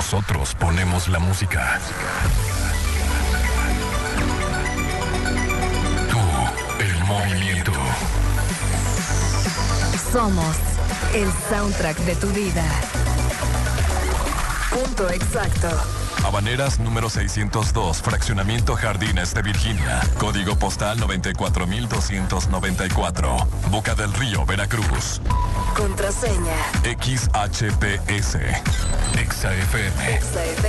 Nosotros ponemos la música. Tú, el movimiento. Somos el soundtrack de tu vida. Punto exacto. Habaneras número 602, Fraccionamiento Jardines de Virginia. Código postal 94294. Boca del Río, Veracruz. Contraseña. XHPS. ExaFM.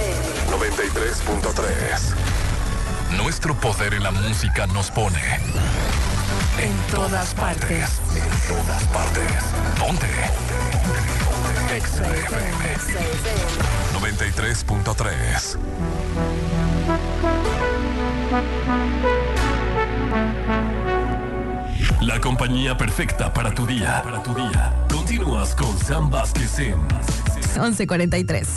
93.3. Nuestro poder en la música nos pone en todas partes. En todas partes. ¿Dónde? ExaFM 93.3. La compañía perfecta para tu día. Continúas con Sam Vázquez en 11:43.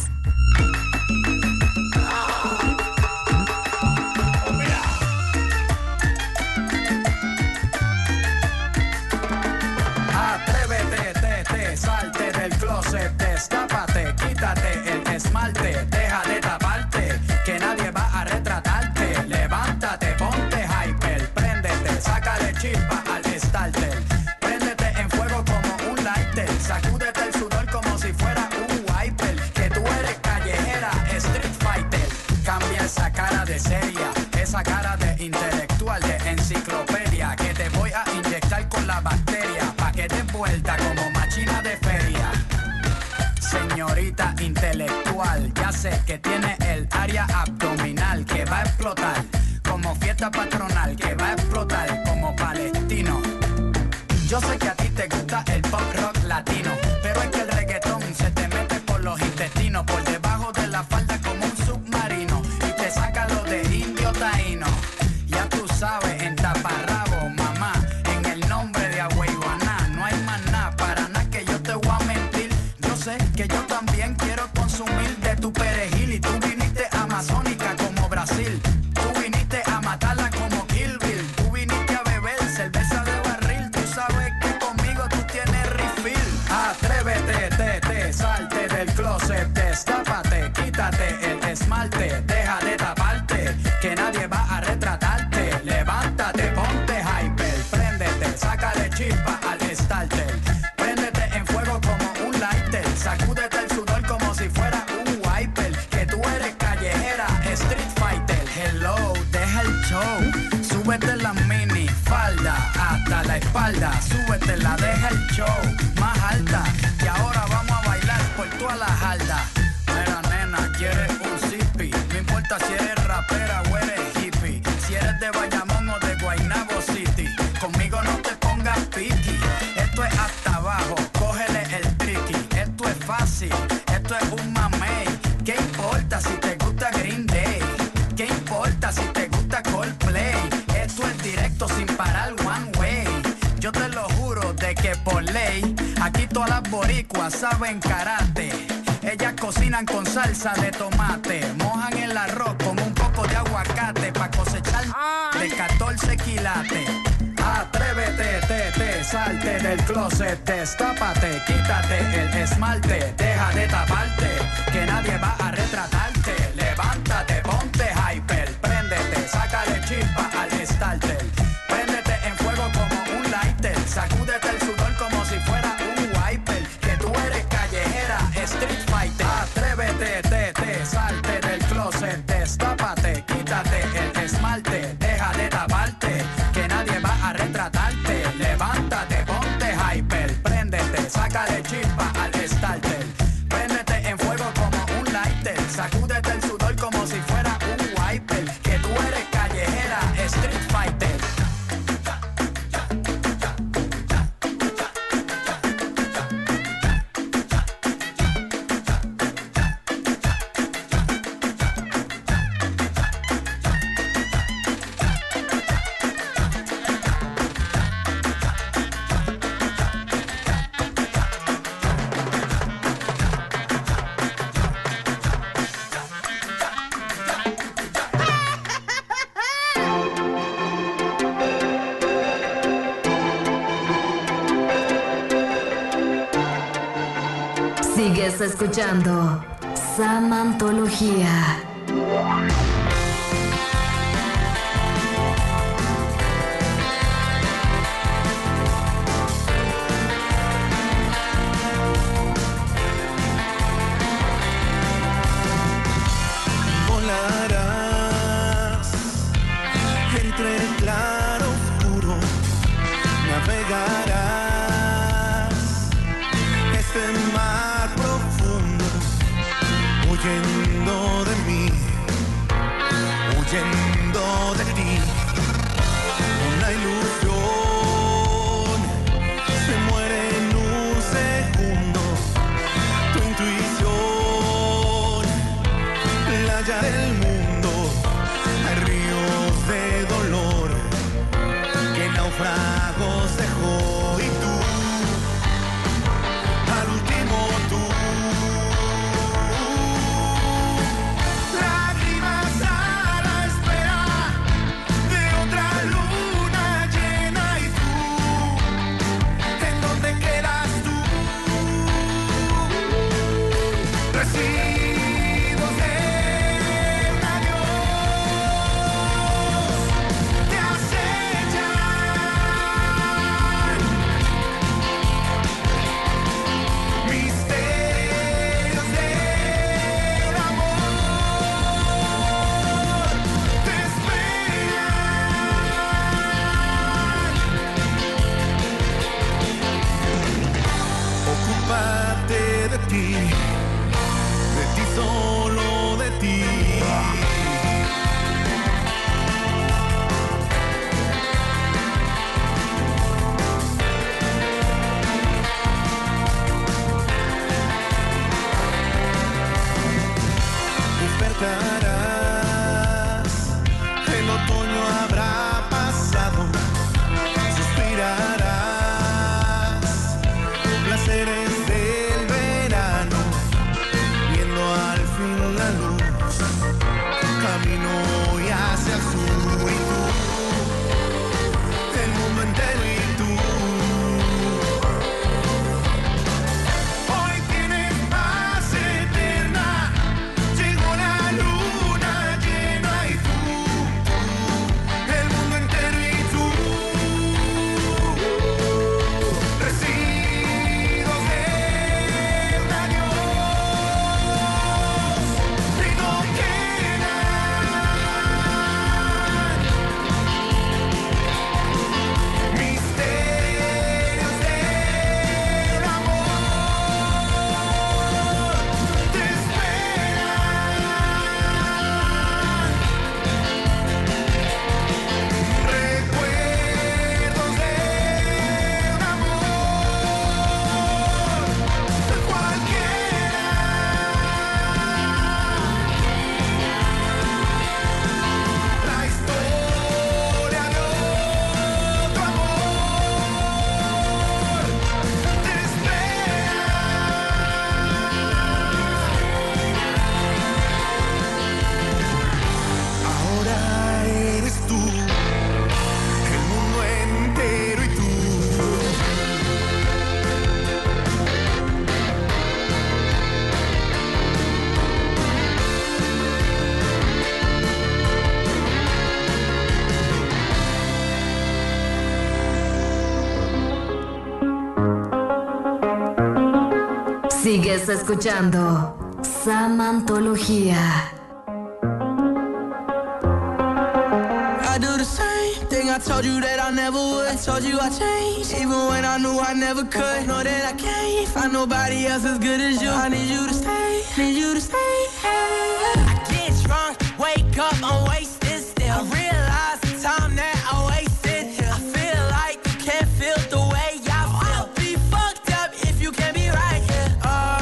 Salte del closet, destápate, quítate el esmalte, deja de taparte, que nadie va a retratarte. Levántate, ponte hyper, préndete, sácale chispa al starter. Préndete en fuego como un lighter, sacúdete el sudor como si fuera un wiper. Que tú eres callejera, street fighter. Cambia esa cara de seria, esa cara de intelectual, de enciclopedia, que te voy a inyectar con la bacteria, pa' que te vuelta como machina de feria. Señorita intelectual, ya sé que tiene el área abdominal que va a explotar como fiesta patronal, que va a explotar como palestino. Yo sé que a ti te gusta el pop rock latino, pero es que el reggaetón se te mete por los intestinos, por debajo de la falda como un submarino, y te saca lo de indio taíno. Ya tú sabes, en taparrabo, mamá, en el nombre de Agüeyuaná, no hay más nada, para nada que yo te voy a mentir. Yo sé que yo también quiero consumir de tu perejil, y tú viniste amazónica como Brasil. Tú viniste a matarla como Kill Bill. Tú viniste a beber cerveza de barril. Tú sabes que conmigo tú tienes refill. Atrévete, salte del closet, destápate, quítate el esmalte, deja de taparte, que nadie va a retratarte. Levántate, ponte hyper, préndete, sácale chispa al starter. Préndete en fuego como un lighter, sacúdete el sudor como si fuera un wiper. Que tú eres callejera, street fighter. Hello, deja el show, súbete la mini falda hasta la espalda, súbete la, deja el show más alta, y ahora vamos a bailar por toda la jarda. Mira nena, quieres un zippy, no importa si eres rapera o eres hippie, si eres de Bayamón o de Guaynabo City, conmigo no te pongas piqui. Esto es hasta abajo, cógele el tricky, esto es fácil, esto es un mamey. ¿Qué importa si te gusta Green Day? ¿Qué importa si te gusta Coldplay? Esto es directo sin parar one way. Yo te lo juro de que por ley, aquí todas las boricuas saben karate. Ellas cocinan con salsa de tomate, mojan el arroz con un poco de aguacate pa' cosechar de 14 quilates. Atrévete, salte del closet, destápate, quítate el esmalte, deja de taparte, que nadie va a retratarte. Levántate, ponte hyper, préndete, sácale chispa al starter. Préndete en fuego como un lighter, sacúdete el sudor como si fuera un wiper. Que tú eres callejera, street fighter. Atrévete, salte del closet, destápate, quítate el esmalte, deja de taparte, que nadie va a retratarte. Levántate, ponte hyper, préndete, sácale chispa al starter. Préndete en fuego como un lighter, sacúdete el sudor como si fuera un wiper. Que tú eres callejera, street fighter. Sigues escuchando Samantología. Volarás entre el claro oscuro, navegarás este mar profundo, huyendo de mí, huyendo de ti. Una ilusión se muere en un segundo, tu intuición, playa del mundo, hay ríos de dolor que naufragos dejó y tú, al último tú. Lágrimas a la espera de otra luna llena y tú, ¿en dónde quedas tú? Residuos de un adiós te acechan, misterios del amor te esperan. Ocúpate de ti, solo de ti. Despertarás, el otoño habrá pasado, suspirarás, placeres del verano, viendo al fin la luz, camino y hacia el sur y tú, el mundo entero y tú. Hoy tienes paz eterna, llegó la luna llena y tú, el mundo entero y tú. Residuos de un adiós y no quedan misterios del amor te esperan. Recuerdos de un amor cualquiera. La historia de otro amor te espera. Ahora eres tú, el mundo entero y tú. Sigues escuchando Samantología. I do the same thing I told you that I never would. I told you I changed, even when I knew I never could. Know that I can't find nobody else as good as you. I need you to stay, need you to stay. I get drunk, wake up, I'm wasted still. I realize the time that I wasted here. I feel like you can't feel the way I feel. I'll be fucked up if you can't be right here.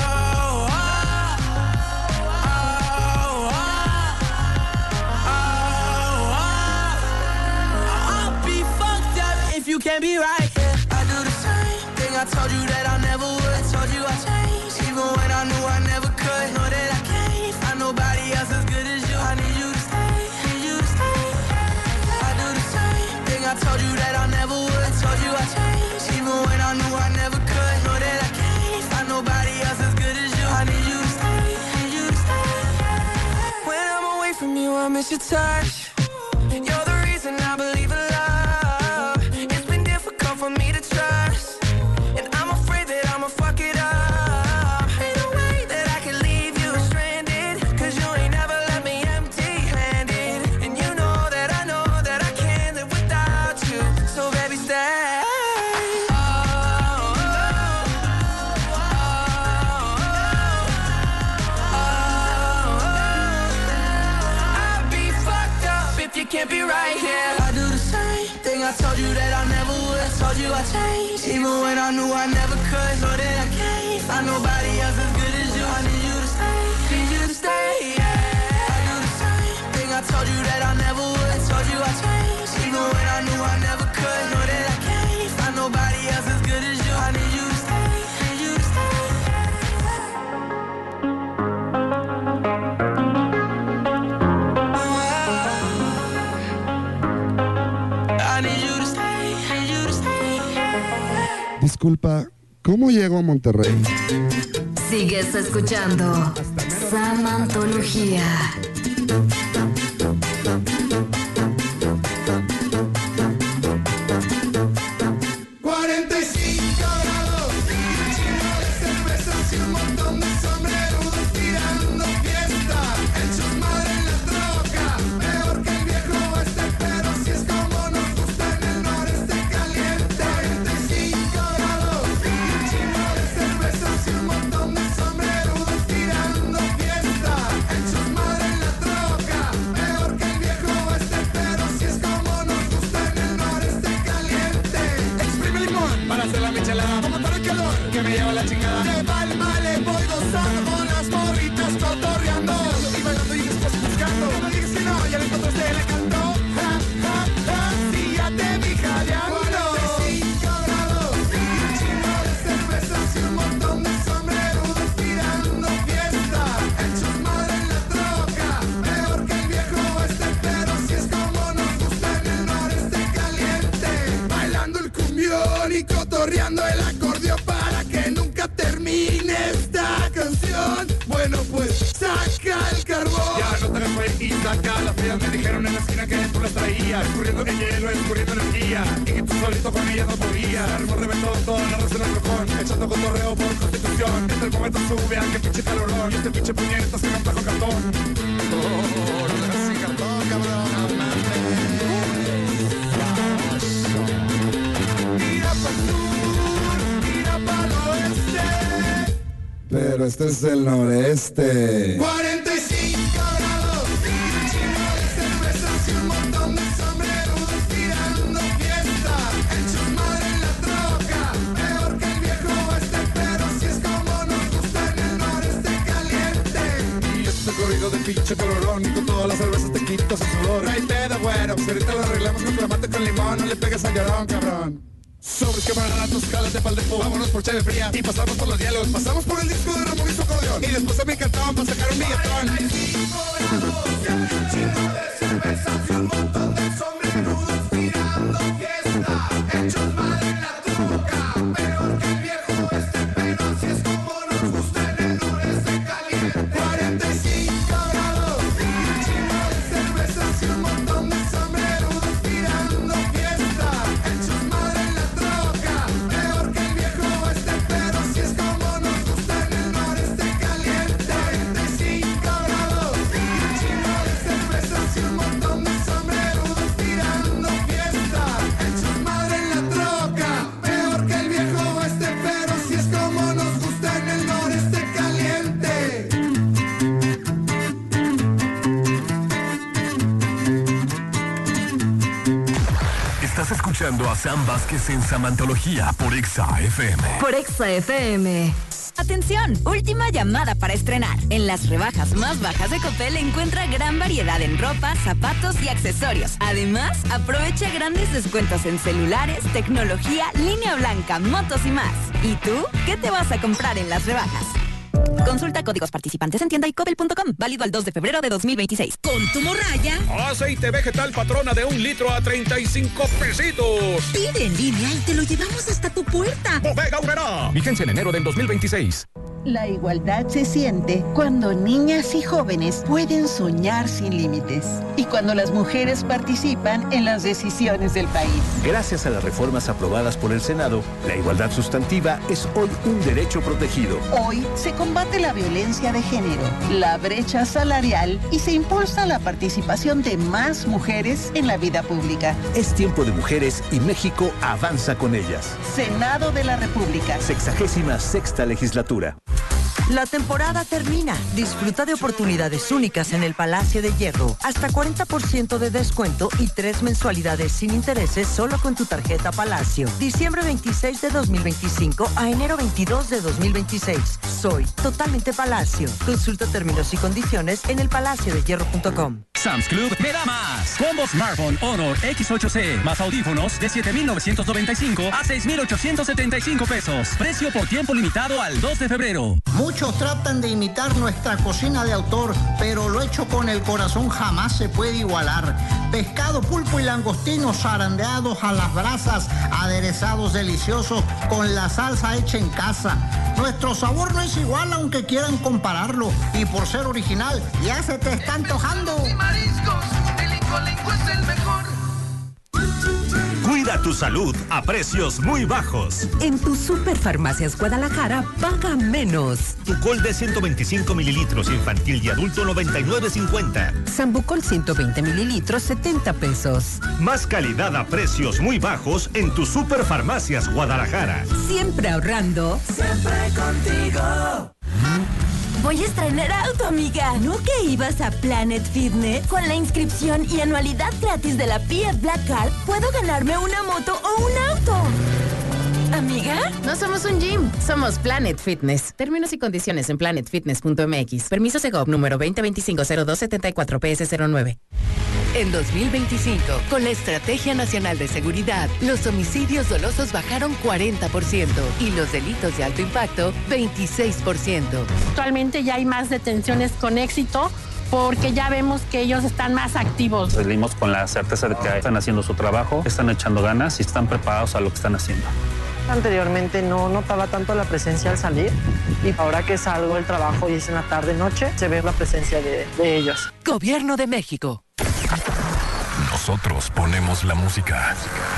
I'll be fucked up if you can't be right here. I do the same thing I told you that I never would. I told you I changed, even when I knew I never could. Know that I can't find nobody else as good as you. I need you to stay, need you to stay. I do the same thing I told you that I never would. I told you I changed, even when I knew I never could. Know that I can't find nobody else as good as you. I need you to stay, need you miss your touch. You're the reason I believe in love. It's been difficult for me to trust, and I'm afraid that I'ma fuck it up. Ain't no way that I can leave you stranded, 'cause you ain't never left me empty-handed. And you know that I can't live without you. So baby, stay. You can't be right here. I do the same thing I told you that I never would. I told you I changed, even when I knew I never could. Know that I can't find nobody else as good as you. I need you to stay, need you to stay, yeah. I do the same thing I told you that I never would. I told you I changed, even when I knew I never could. Know that I can't find nobody else as good as you. I need you to stay, need you to stay. Disculpa, ¿cómo llego a Monterrey? Sigues escuchando Samantología. 45 grados, un chingo de cervezas y un montón de sombrerudos tirando fiesta. Hechos madre en la troca, peor que el viejo este, pero si es como nos gusta en el noreste caliente. 45 grados, un chingo de cervezas y un montón de sombrerudos tirando fiesta. Hechos madre en la troca, peor que el viejo este, pero si es como nos gusta en el noreste caliente. Exprime limón para hacer la michelada, para matar el calor que me lleva la chingada. De Valmale voy gozando con las morritas cotorreando y bailando y después buscando. No me digas que no, ya le encontraste, le cantó. Ja, ja, ja, sí, ya te vi jadeando. 45 grados, un chingo de cervezas y un montón de sombrerudos tirando fiesta. Hechos madre en la troca, peor que el viejo este, pero si es como nos gusta en el noreste caliente. Bailando el cumbión y cotorreando el acordeón para que nunca termine esta canción. Bueno, pues saca el carbón. Ya no te fue y saca las frías. Me dijeron en la esquina que tú las traías, escurriendo en hielo, escurriendo energía, y que tú solito con ella no podías. Armo reventó toda la raza en el rocón, echando cotorreo por constitución. Este el momento sube, que pinche calorón, y este pinche puñeta se canta con cartón. Oh, no dejas sin cartón, cabrón. Tira pa' sur, tira pa' el oeste, pero este es el noreste. 45 grados, un chingo de cervezas y un montón de sombrerudos tirando fiesta. Hechos madre en la troca, peor que el viejo este, pero si es como nos gusta en el noreste caliente. Y este corrido de pinche calorón, y con todas las cervezas te quitas el sudor. No hay pedo, bueno, pues ahorita lo arreglamos con clamate con limón. No le pegues al llorón, cabrón. Sobres que baratos, jálate pa'l depo. Vámonos por cheve fría y pasamos por los hielos. Pasamos por el disco de Ramón y su acordeón, y después a mi cantón para sacar un billetón. 45 grados, un chingo de cervezas y un montón de sombrerudos tirando fiesta. Hechos madre en la troca, peor que el viejo este, pero si es como nos gusta en el noreste caliente. 45 grados, un chingo de cervezas y un montón de sombrerudos tirando fiesta. Hechos madre en la troca, peor que el viejo este, pero si es como nos gusta en el noreste caliente. 45 grados, un chingo de cervezas y un montón de sombrerudos tirando fiesta. Hechos madre en la troca, peor que el viejo este, pero si es como nos gusta en el noreste caliente. Estás escuchando a Sam Vázquez en Samantología por Exa FM. Por Exa FM. Atención, última llamada para estrenar. En las rebajas más bajas de Coppel encuentra gran variedad en ropa, zapatos y accesorios. Además, aprovecha grandes descuentos en celulares, tecnología, línea blanca, motos y más. ¿Y tú? ¿Qué te vas a comprar en las rebajas? Consulta códigos participantes en tienda y coppel.com. Válido al 2 de febrero de 2026. Con tu morralla. Aceite vegetal Patrona de 1 litro a 35 pesitos. Pide en línea y te lo llevamos hasta tu puerta. Bodega Aurrerá. Vigencia en enero del 2026. La igualdad se siente cuando niñas y jóvenes pueden soñar sin límites y cuando las mujeres participan en las decisiones del país. Gracias a las reformas aprobadas por el Senado, la igualdad sustantiva es hoy un derecho protegido. Hoy se combate la violencia de género, la brecha salarial y se impulsa la participación de más mujeres en la vida pública. Es tiempo de mujeres y México avanza con ellas. Senado de la República. 66ª legislatura. La temporada termina. Disfruta de oportunidades únicas en el Palacio de Hierro. Hasta 40% de descuento y 3 mensualidades sin intereses solo con tu tarjeta Palacio. Diciembre 26 de 2025 a enero 22 de 2026. Soy totalmente Palacio. Consulta términos y condiciones en elpalaciodehierro.com. Sam's Club me da más. Combo Smartphone Honor X8C más audífonos de 7,995 a 6,875 pesos. Precio por tiempo limitado al 2 de febrero. Muchos tratan de imitar nuestra cocina de autor, pero lo hecho con el corazón jamás se puede igualar. Pescado, pulpo y langostinos zarandeados a las brasas, aderezados deliciosos con la salsa hecha en casa. Nuestro sabor no es igual aunque quieran compararlo, y por ser original ya se te está antojando. Mariscos, el Incolinco es el mejor. Cuida tu salud a precios muy bajos. En tu Superfarmacias Guadalajara, paga menos. Tucol de 125 mililitros infantil y adulto 99.50. Sambucol 120 mililitros 70 pesos. Más calidad a precios muy bajos en tu Superfarmacias Guadalajara. Siempre ahorrando. Siempre contigo. Voy a estrenar auto, amiga. ¿No que ibas a Planet Fitness? Con la inscripción y anualidad gratis de la Fiat Black Card, puedo ganarme una moto o un auto. ¿Amiga? No somos un gym, somos Planet Fitness. Términos y condiciones en planetfitness.mx. Permiso Segov número 2025-0274-PS09. En 2025, con la Estrategia Nacional de Seguridad, los homicidios dolosos bajaron 40% y los delitos de alto impacto 26%. Actualmente ya hay más detenciones con éxito porque ya vemos que ellos están más activos. Salimos con la certeza de que están haciendo su trabajo, están echando ganas y están preparados a lo que están haciendo. Anteriormente no notaba tanto la presencia al salir y ahora que salgo del trabajo y es en la tarde-noche, se ve la presencia de ellos. Gobierno de México. Nosotros ponemos la música.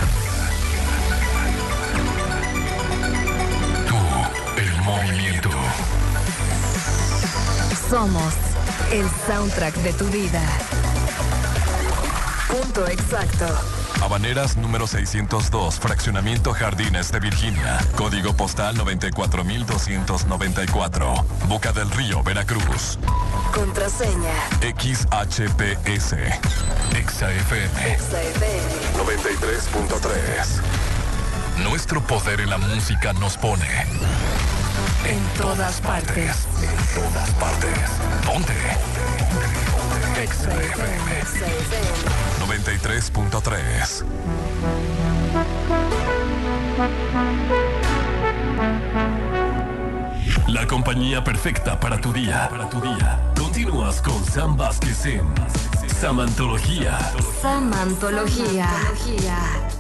Tú, el movimiento. Somos el soundtrack de tu vida. Punto exacto. Habaneras número 602, Fraccionamiento Jardines de Virginia. Código postal 94294. Boca del Río, Veracruz. Contraseña XHPS. XAFM 93.3. Nuestro poder en la música nos pone en todas partes. En todas partes. Ponte. XAFM 93.3. La compañía perfecta para tu día. Continúas con Sam Vázquez en Samantología. Samantología.